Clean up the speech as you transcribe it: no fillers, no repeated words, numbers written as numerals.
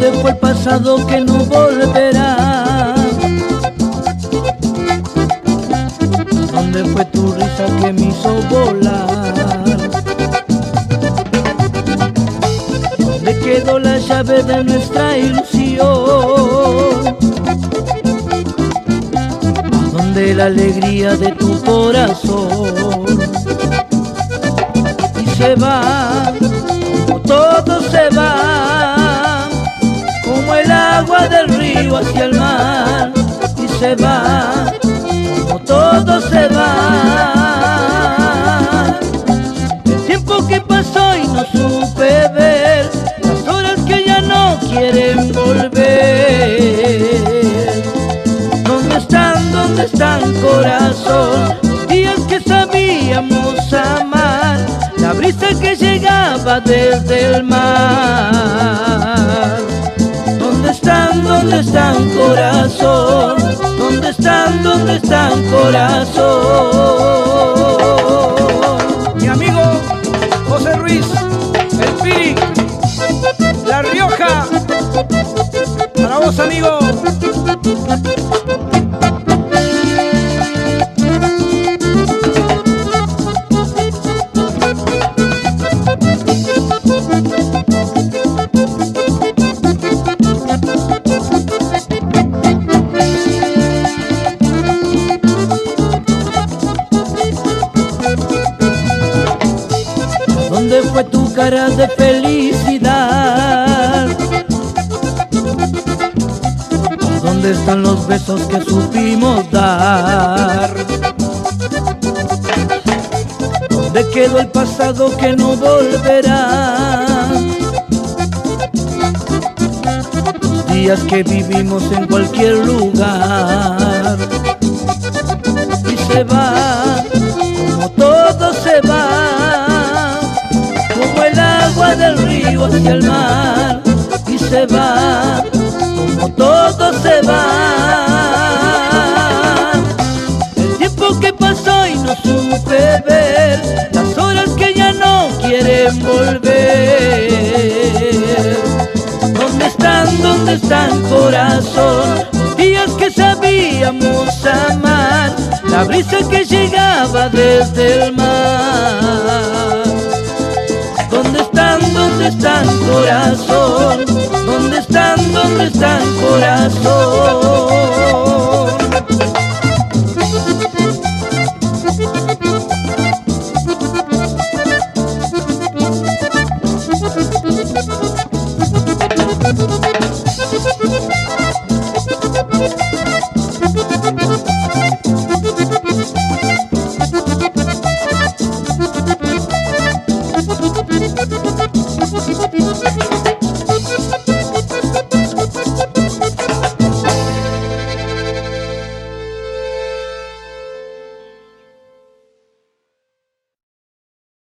¿Dónde fue el pasado que no volverá? ¿Dónde fue tu risa que me hizo volar? ¿Dónde quedó la llave de nuestra ilusión? ¿Dónde la alegría de tu corazón? Y se va, como todo se va, como el agua del río hacia el mar. Y se va, como todo se va. El tiempo que pasó y no supe ver, las horas que ya no quieren volver. ¿Dónde están, corazón? Los días que sabíamos amar, la brisa que llegaba desde el mar. ¿Dónde están, corazón? ¿Dónde están, corazón? Mi amigo José Ruiz, el Piri, La Rioja, para vos, amigo. ¿Dónde fue tu cara de felicidad? ¿Dónde están los besos que supimos dar? ¿Dónde quedó el pasado que no volverá? Los días que vivimos en cualquier lugar. Y se va, como todo se va, como el agua del río hacia el mar. Y se va, como todo se va. El tiempo que pasó y no supe ver, las horas que ya no quieren volver. ¿Dónde están, corazón? Los días que sabíamos amar, la brisa que llegaba desde el mar. ¿Dónde están, corazón? ¿Dónde están, corazón?